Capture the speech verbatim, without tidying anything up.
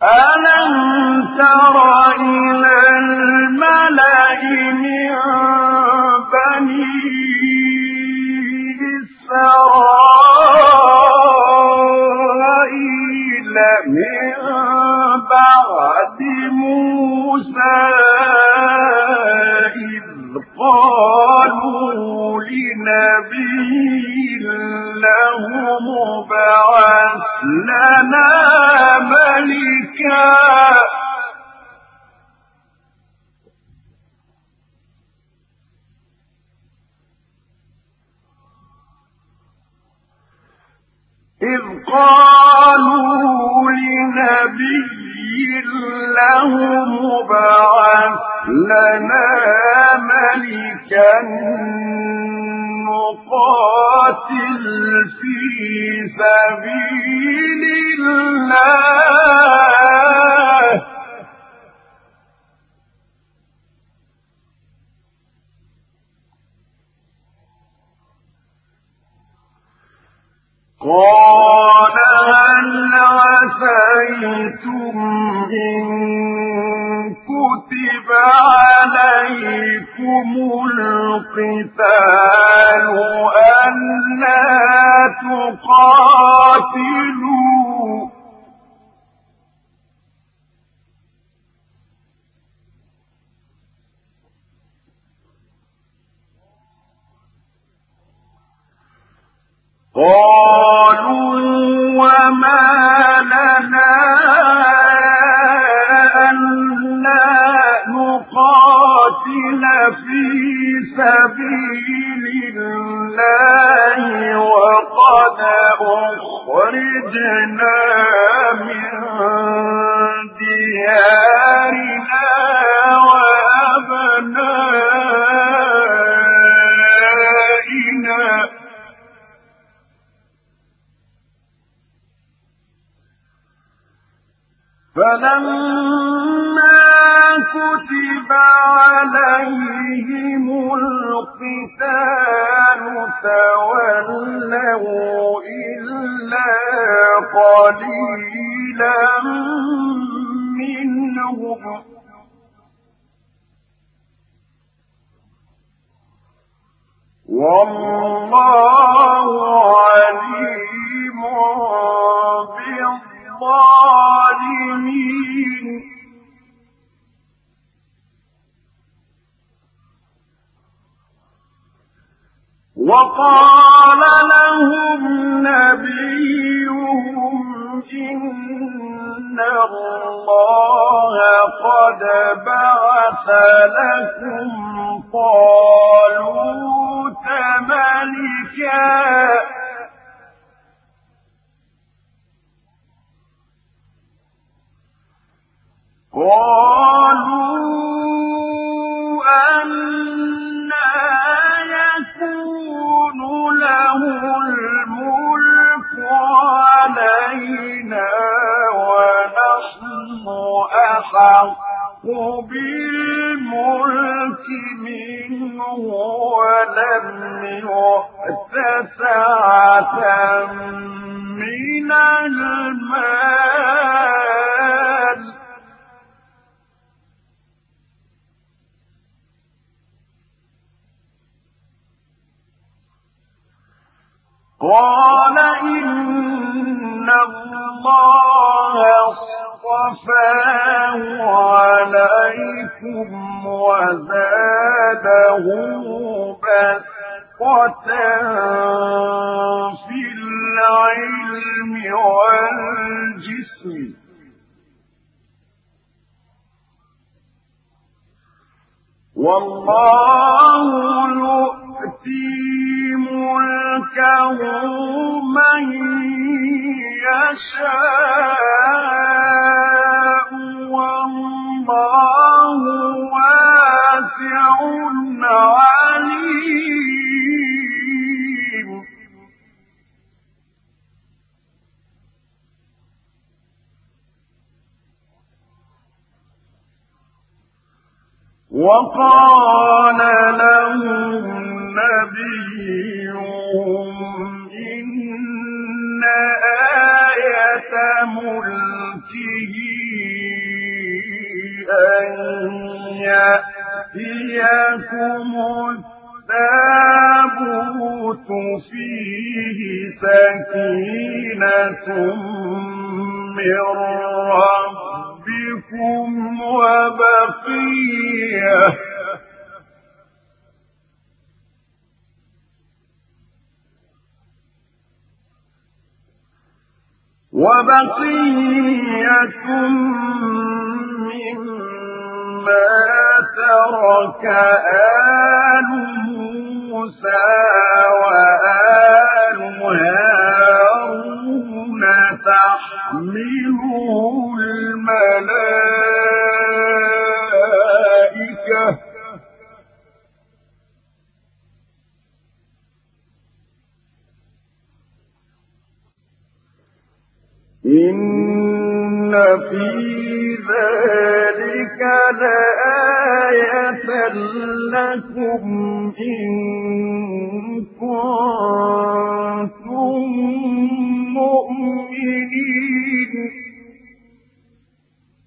ألم تر إلى الملأ من بني إسرائيل من بعد موسى إذ قالوا لنبي له مبعث لنا ملكا إذ قالوا لنبي له مبعث لنا ملكا نقاتل في سبيل الله قال هل عسيتم إن كتب عليكم القتال ألا تقاتلوا قالوا وما لنا ألا نقاتل في سبيل الله وقد أخرجنا من ديارنا وأبنائنا فلما كتب عليهم القتال تولوا إلا قليلا منهم والله عليم بالظالمين وقال لهم نبيهم إن الله قد بعث لكم طالوت ملكا قالوا أنى يكون له الملك علينا ونحن أحق بالملك منه ولم يؤت سعة من المال قال إن الله اصطفاه عليكم وزاده بسطة في العلم والجسم والله يؤتي ملكه من يشاء والله واسع عليم وقال لهم نبيهم إن آية ملكه ملكه أن يأتيكم التابوت فيه سكينة من ربكم وبقية وبقية مما ترك آل موسى وآل هارون تحمله الملائكة إن في ذلك لآية لكم إن كنتم مؤمنين